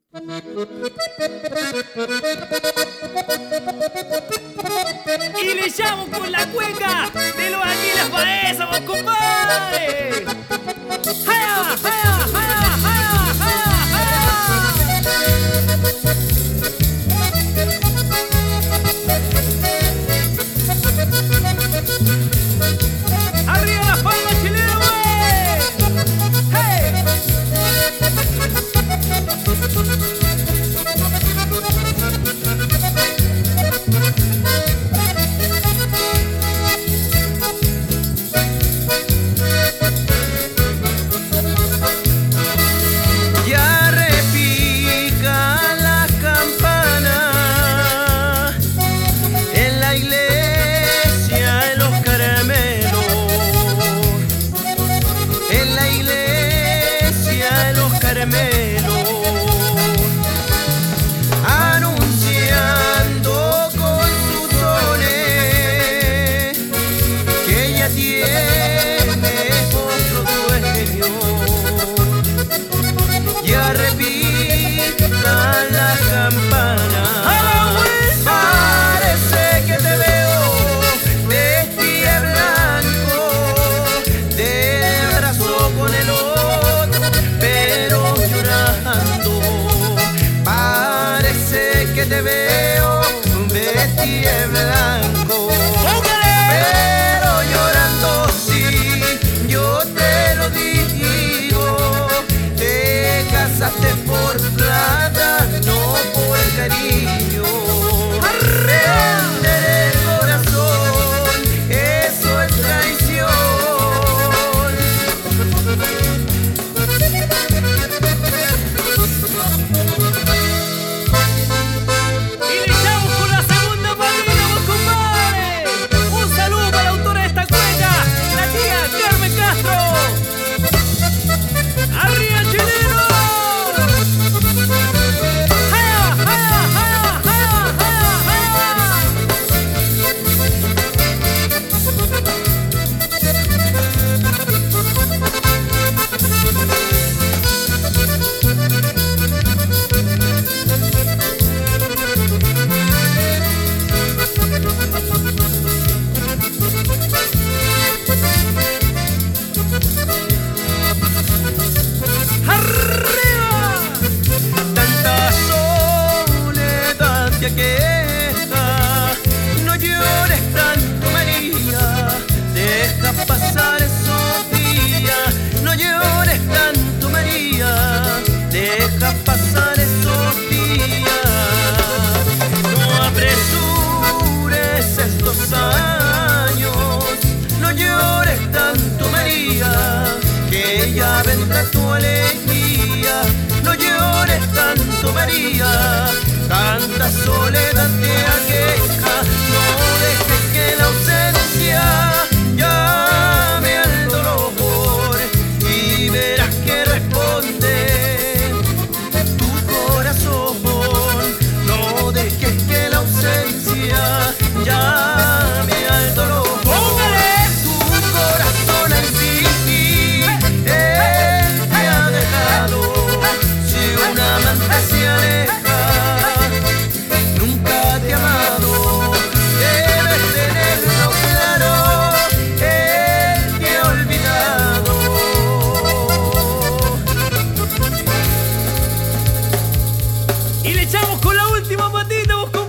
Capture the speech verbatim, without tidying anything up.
Y le llamo con la cueca de los Aquiles Baeza, vos compadre. ¡Jaya, jaya, jaya, jaya, jaya, jaya! ¡Arriba las palmas, chileno, güey! ¡Hey! Anunciando con sus dones que ella tiene otro dueño, ya repita la campana. Parece que te veo vestida de blanco, de brazo con el otro, pero llorando. Parece que te veo vestida de blanco, pero llorando, sí, yo te lo digo. Te casaste por plata, no por cariño. Vender el corazón, eso es traición. Queja, no llores tanto, María, deja pasar esos días. No llores tanto, María, deja pasar esos días. No apresures estos años, no llores tanto, María, que ya vendrá tu alegría. No llores tanto, María, tanta soledad te aqueja. No dejes que la ausencia llame al dolor y verás que responde tu corazón. No dejes que la ausencia llame al dolor. ¡Póngale! Tu corazón al fin, él te ha dejado. Si un amante se aleja, y le echamos con la última patita, vos.